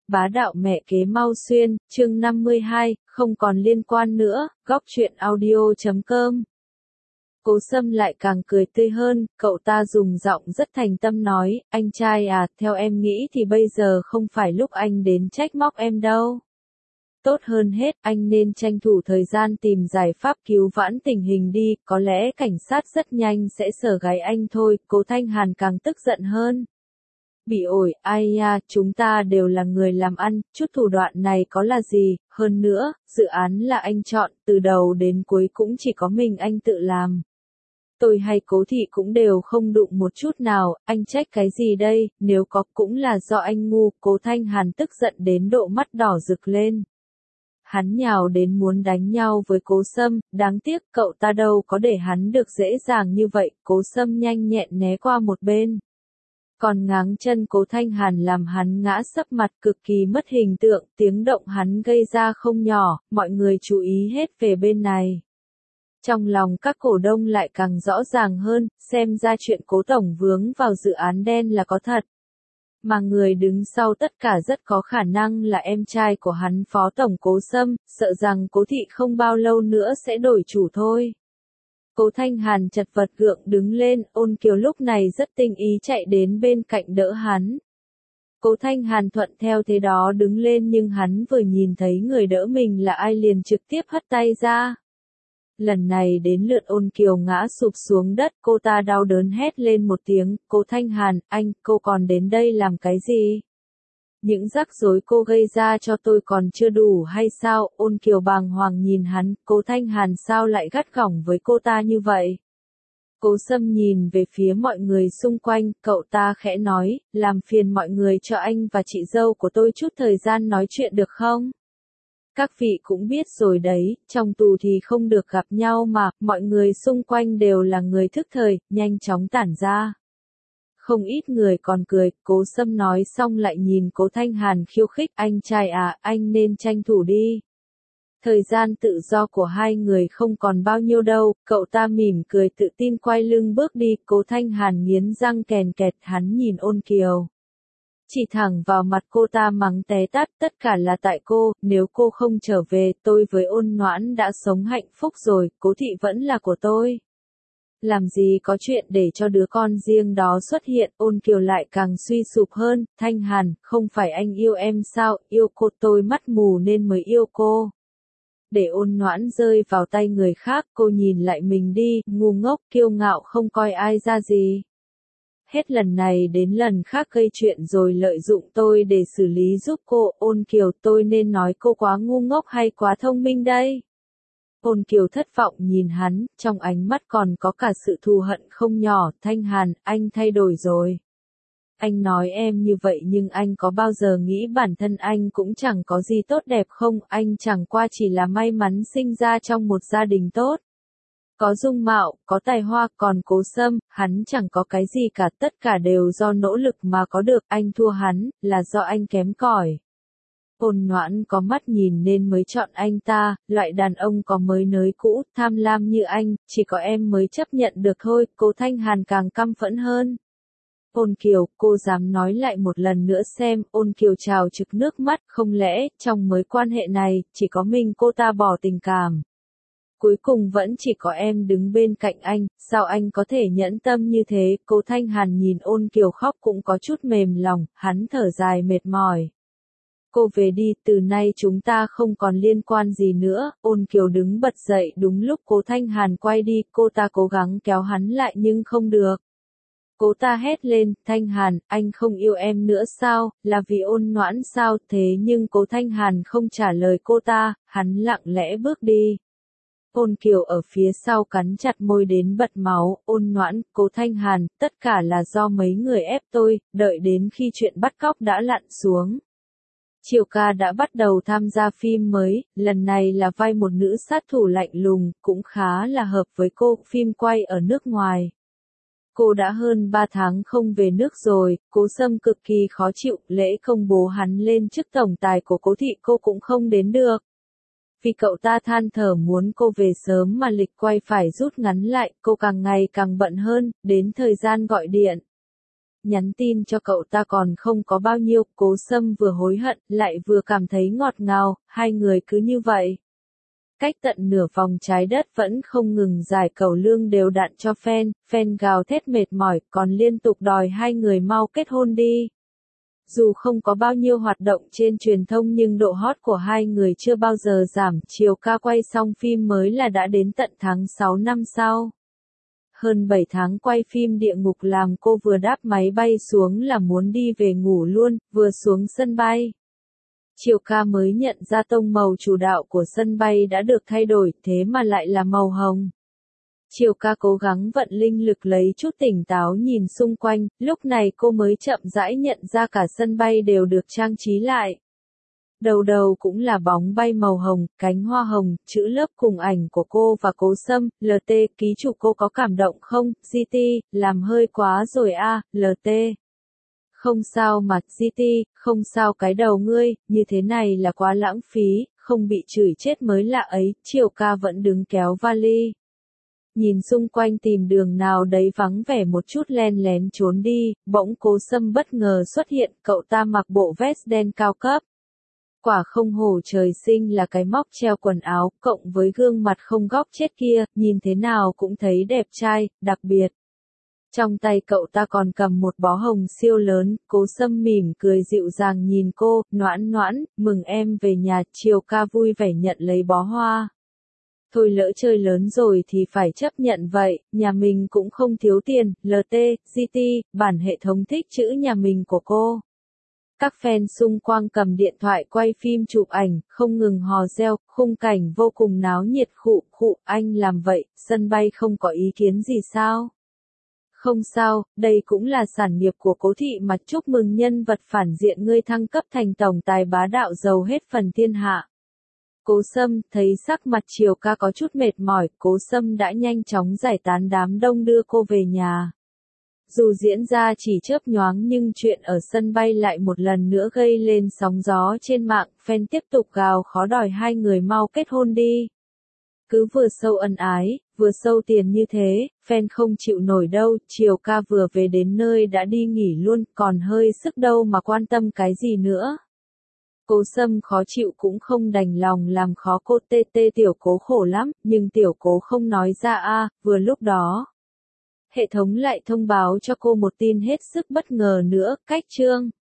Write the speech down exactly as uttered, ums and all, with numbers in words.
Bá đạo mẹ kế Mau Xuyên, chương năm mươi hai, không còn liên quan nữa, góc truyện audio chấm com. Cố Sâm lại càng cười tươi hơn, cậu ta dùng giọng rất thành tâm nói, anh trai à, theo em nghĩ thì bây giờ không phải lúc anh đến trách móc em đâu. Tốt hơn hết, anh nên tranh thủ thời gian tìm giải pháp cứu vãn tình hình đi, có lẽ cảnh sát rất nhanh sẽ sờ gáy anh thôi. Cố Thanh Hàn càng tức giận hơn. Bị ổi, ai nha, chúng ta đều là người làm ăn, chút thủ đoạn này có là gì, hơn nữa, dự án là anh chọn, từ đầu đến cuối cũng chỉ có mình anh tự làm. Tôi hay Cố Thị cũng đều không đụng một chút nào, anh trách cái gì đây, nếu có cũng là do anh ngu. Cố Thanh Hàn tức giận đến độ mắt đỏ rực lên. Hắn nhào đến muốn đánh nhau với Cố Sâm, đáng tiếc cậu ta đâu có để hắn được dễ dàng như vậy. Cố Sâm nhanh nhẹn né qua một bên. Còn ngáng chân Cố Thanh Hàn làm hắn ngã sấp mặt, cực kỳ mất hình tượng, tiếng động hắn gây ra không nhỏ, mọi người chú ý hết về bên này. Trong lòng các cổ đông lại càng rõ ràng hơn, xem ra chuyện Cố Tổng vướng vào dự án đen là có thật. Mà người đứng sau tất cả rất có khả năng là em trai của hắn, Phó Tổng Cố Sâm, sợ rằng Cố Thị không bao lâu nữa sẽ đổi chủ thôi. Cố Thanh Hàn chật vật gượng đứng lên, Ôn Kiều lúc này rất tinh ý chạy đến bên cạnh đỡ hắn. Cố Thanh Hàn thuận theo thế đó đứng lên, nhưng hắn vừa nhìn thấy người đỡ mình là ai liền trực tiếp hất tay ra. Lần này đến lượt Ôn Kiều ngã sụp xuống đất, cô ta đau đớn hét lên một tiếng, Cố Thanh Hàn, anh, cô còn đến đây làm cái gì? Những rắc rối cô gây ra cho tôi còn chưa đủ hay sao? Ôn Kiều bàng hoàng nhìn hắn, Cố Thanh Hàn sao lại gắt gỏng với cô ta như vậy? Cố Sâm nhìn về phía mọi người xung quanh, cậu ta khẽ nói, làm phiền mọi người cho anh và chị dâu của tôi chút thời gian nói chuyện được không? Các vị cũng biết rồi đấy, trong tù thì không được gặp nhau mà, mọi người xung quanh đều là người thức thời, nhanh chóng tản ra. Không ít người còn cười. Cố Sâm nói xong lại nhìn Cố Thanh Hàn khiêu khích, anh trai à, anh nên tranh thủ đi. Thời gian tự do của hai người không còn bao nhiêu đâu, cậu ta mỉm cười tự tin quay lưng bước đi. Cố Thanh Hàn nghiến răng kèn kẹt, hắn nhìn Ôn Kiều. Chỉ thẳng vào mặt cô ta mắng té tát, tất cả là tại cô, nếu cô không trở về, tôi với Ôn Noãn đã sống hạnh phúc rồi, Cố Thị vẫn là của tôi. Làm gì có chuyện để cho đứa con riêng đó xuất hiện. Ôn Kiều lại càng suy sụp hơn, Thanh Hàn, không phải anh yêu em sao, yêu cô, tôi mắt mù nên mới yêu cô. Để Ôn Noãn rơi vào tay người khác, cô nhìn lại mình đi, ngu ngốc, kiêu ngạo không coi ai ra gì. Hết lần này đến lần khác gây chuyện rồi lợi dụng tôi để xử lý giúp cô. Ôn Kiều, tôi nên nói cô quá ngu ngốc hay quá thông minh đây? Ôn Kiều thất vọng nhìn hắn, trong ánh mắt còn có cả sự thù hận không nhỏ. Thanh Hàn, anh thay đổi rồi. Anh nói em như vậy nhưng anh có bao giờ nghĩ bản thân anh cũng chẳng có gì tốt đẹp không? Anh chẳng qua chỉ là may mắn sinh ra trong một gia đình tốt. Có dung mạo, có tài hoa, còn Cố Sâm, hắn chẳng có cái gì cả, tất cả đều do nỗ lực mà có được, anh thua hắn, là do anh kém cỏi. Ôn Noãn có mắt nhìn nên mới chọn anh ta, loại đàn ông có mới nới cũ, tham lam như anh, chỉ có em mới chấp nhận được thôi. Cố Thanh Hàn càng căm phẫn hơn. Ôn Kiều, cô dám nói lại một lần nữa xem. Ôn Kiều trào trực nước mắt, không lẽ, trong mối quan hệ này, chỉ có mình cô ta bỏ tình cảm. Cuối cùng vẫn chỉ có em đứng bên cạnh anh, sao anh có thể nhẫn tâm như thế? Cố Thanh Hàn nhìn Ôn Kiều khóc cũng có chút mềm lòng, hắn thở dài mệt mỏi. Cô về đi, từ nay chúng ta không còn liên quan gì nữa. Ôn Kiều đứng bật dậy đúng lúc Cố Thanh Hàn quay đi, cô ta cố gắng kéo hắn lại nhưng không được. Cô ta hét lên, Thanh Hàn, anh không yêu em nữa sao, là vì Ôn Noãn sao? Thế nhưng Cố Thanh Hàn không trả lời cô ta, hắn lặng lẽ bước đi. Ôn Kiều ở phía sau cắn chặt môi đến bật máu. Ôn Noãn, Cố Thanh Hàn, tất cả là do mấy người ép tôi, đợi đến khi chuyện bắt cóc đã lặn xuống. Triều Ca đã bắt đầu tham gia phim mới, lần này là vai một nữ sát thủ lạnh lùng, cũng khá là hợp với cô, phim quay ở nước ngoài. Cô đã hơn ba tháng không về nước rồi. Cố Sâm cực kỳ khó chịu, lễ công bố hắn lên chức tổng tài của Cố Thị cô cũng không đến được. Vì cậu ta than thở muốn cô về sớm mà lịch quay phải rút ngắn lại, cô càng ngày càng bận hơn, đến thời gian gọi điện. nhắn tin cho cậu ta còn không có bao nhiêu, Cố Sâm vừa hối hận, lại vừa cảm thấy ngọt ngào, hai người cứ như vậy. Cách tận nửa vòng trái đất vẫn không ngừng giải cầu lương đều đặn cho fan, fan gào thét mệt mỏi, còn liên tục đòi hai người mau kết hôn đi. Dù không có bao nhiêu hoạt động trên truyền thông nhưng độ hot của hai người chưa bao giờ giảm, Triều Ca quay xong phim mới là đã đến tận tháng sáu năm sau. Hơn bảy tháng quay phim Địa Ngục làm cô vừa đáp máy bay xuống là muốn đi về ngủ luôn, vừa xuống sân bay. Triều Ca mới nhận ra tông màu chủ đạo của sân bay đã được thay đổi, thế mà lại là màu hồng. Triều Ca cố gắng vận linh lực lấy chút tỉnh táo nhìn xung quanh, lúc này cô mới chậm rãi nhận ra cả sân bay đều được trang trí lại. Đầu đầu cũng là bóng bay màu hồng, cánh hoa hồng, chữ lớp cùng ảnh của cô và Cố Sâm, lờ tê, ký chủ cô có cảm động không, giê tê, làm hơi quá rồi a, à, lờ tê. Không sao mà, giê tê, không sao cái đầu ngươi, như thế này là quá lãng phí, không bị chửi chết mới lạ ấy, Triều Ca vẫn đứng kéo vali. Nhìn xung quanh tìm đường nào đấy vắng vẻ một chút len lén trốn đi, bỗng Cố Sâm bất ngờ xuất hiện, cậu ta mặc bộ vest đen cao cấp. Quả không hổ trời sinh là cái móc treo quần áo, cộng với gương mặt không góc chết kia, nhìn thế nào cũng thấy đẹp trai, đặc biệt. Trong tay cậu ta còn cầm một bó hồng siêu lớn, Cố Sâm mỉm cười dịu dàng nhìn cô, noãn noãn, mừng em về nhà, Triều Ca vui vẻ nhận lấy bó hoa. Thôi lỡ chơi lớn rồi thì phải chấp nhận vậy, nhà mình cũng không thiếu tiền, lờ tê, giê tê, bản hệ thống thích chữ nhà mình của cô. Các fan xung quanh cầm điện thoại quay phim chụp ảnh, không ngừng hò reo, khung cảnh vô cùng náo nhiệt khụ khụ, anh làm vậy, sân bay không có ý kiến gì sao? Không sao, đây cũng là sản nghiệp của Cố thị mà, chúc mừng nhân vật phản diện ngươi thăng cấp thành tổng tài bá đạo giàu hết phần thiên hạ. Cố Sâm, thấy sắc mặt Triều Ca có chút mệt mỏi, Cố Sâm đã nhanh chóng giải tán đám đông đưa cô về nhà. Dù diễn ra chỉ chớp nhoáng nhưng chuyện ở sân bay lại một lần nữa gây lên sóng gió trên mạng, fan tiếp tục gào khó đòi hai người mau kết hôn đi. Cứ vừa sâu ân ái, vừa sâu tiền như thế, fan không chịu nổi đâu, Triều Ca vừa về đến nơi đã đi nghỉ luôn, còn hơi sức đâu mà quan tâm cái gì nữa. Cố Sâm khó chịu cũng không đành lòng làm khó cô, tê tê tiểu Cố khổ lắm, nhưng tiểu Cố không nói ra a, vừa lúc đó. Hệ thống lại thông báo cho cô một tin hết sức bất ngờ nữa, cách chương.